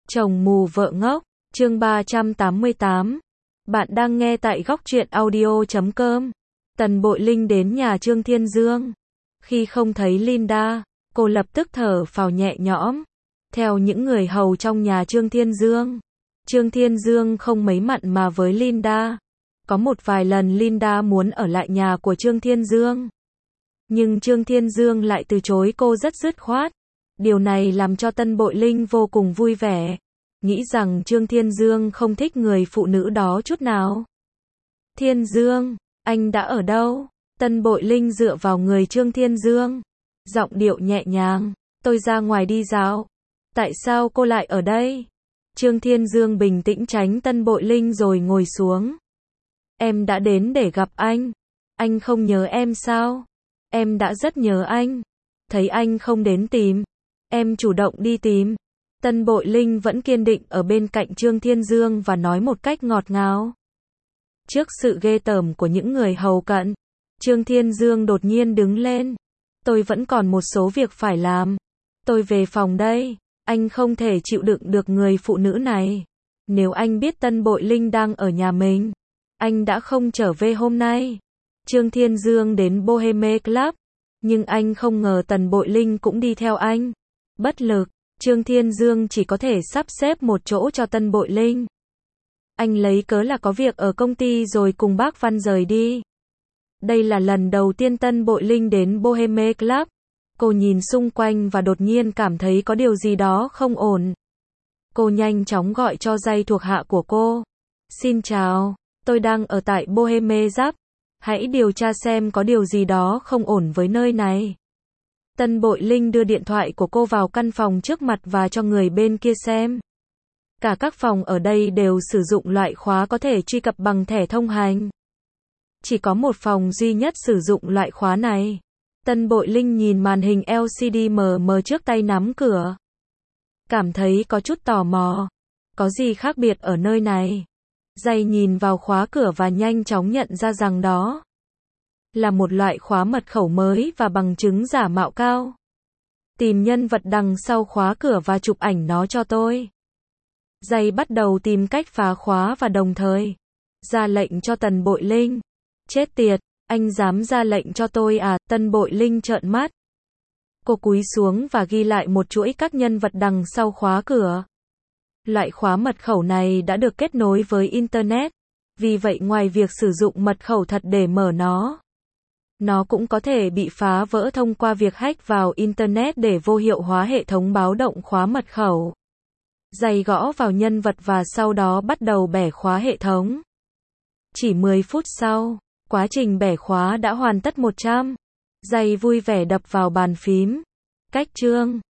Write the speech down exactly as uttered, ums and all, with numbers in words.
Chồng mù vợ ngốc, chương ba trăm tám mươi tám. Bạn đang nghe tại góc truyện audio chấm com. Tần Bội Linh đến nhà Trương Thiên Dương. Khi không thấy Linda, cô lập tức thở phào nhẹ nhõm. Theo những người hầu trong nhà Trương Thiên Dương, Trương Thiên Dương không mấy mặn mà với Linda. Có một vài lần Linda muốn ở lại nhà của Trương Thiên Dương, nhưng Trương Thiên Dương lại từ chối cô rất dứt khoát. Điều này làm cho Tân Bội Linh vô cùng vui vẻ, nghĩ rằng Trương Thiên Dương không thích người phụ nữ đó chút nào. Thiên Dương, anh đã ở đâu? Tân Bội Linh dựa vào người Trương Thiên Dương, giọng điệu nhẹ nhàng, tôi ra ngoài đi dạo. Tại sao cô lại ở đây? Trương Thiên Dương bình tĩnh tránh Tân Bội Linh rồi ngồi xuống. Em đã đến để gặp anh. Anh không nhớ em sao? Em đã rất nhớ anh. Thấy anh không đến tìm, em chủ động đi tìm. Tân Bội Linh vẫn kiên định ở bên cạnh Trương Thiên Dương và nói một cách ngọt ngào. Trước sự ghê tởm của những người hầu cận, Trương Thiên Dương đột nhiên đứng lên. Tôi vẫn còn một số việc phải làm. Tôi về phòng đây. Anh không thể chịu đựng được người phụ nữ này. Nếu anh biết Tân Bội Linh đang ở nhà mình, anh đã không trở về hôm nay. Trương Thiên Dương đến Boheme Club, nhưng anh không ngờ Tần Bội Linh cũng đi theo anh. Bất lực, Trương Thiên Dương chỉ có thể sắp xếp một chỗ cho Tân Bội Linh. Anh lấy cớ là có việc ở công ty rồi cùng bác Văn rời đi. Đây là lần đầu tiên Tân Bội Linh đến Boheme Club. Cô nhìn xung quanh và đột nhiên cảm thấy có điều gì đó không ổn. Cô nhanh chóng gọi cho giây thuộc hạ của cô. Xin chào, tôi đang ở tại Boheme Club. Hãy điều tra xem có điều gì đó không ổn với nơi này. Tân Bội Linh đưa điện thoại của cô vào căn phòng trước mặt và cho người bên kia xem. Cả các phòng ở đây đều sử dụng loại khóa có thể truy cập bằng thẻ thông hành. Chỉ có một phòng duy nhất sử dụng loại khóa này. Tân Bội Linh nhìn màn hình lờ xê đê mờ mờ trước tay nắm cửa. Cảm thấy có chút tò mò. Có gì khác biệt ở nơi này? Giây nhìn vào khóa cửa và nhanh chóng nhận ra rằng đó là một loại khóa mật khẩu mới và bằng chứng giả mạo cao. Tìm nhân vật đằng sau khóa cửa và chụp ảnh nó cho tôi. Giây bắt đầu tìm cách phá khóa và đồng thời ra lệnh cho Tần Bội Linh. Chết tiệt, anh dám ra lệnh cho tôi à? Tân Bội Linh trợn mắt. Cô cúi xuống và ghi lại một chuỗi các nhân vật đằng sau khóa cửa. Loại khóa mật khẩu này đã được kết nối với Internet. Vì vậy ngoài việc sử dụng mật khẩu thật để mở nó, nó cũng có thể bị phá vỡ thông qua việc hack vào Internet để vô hiệu hóa hệ thống báo động khóa mật khẩu. Giày gõ vào nhân vật và sau đó bắt đầu bẻ khóa hệ thống. Chỉ mười phút sau, quá trình bẻ khóa đã hoàn tất một trăm. Giày vui vẻ đập vào bàn phím. Cách chương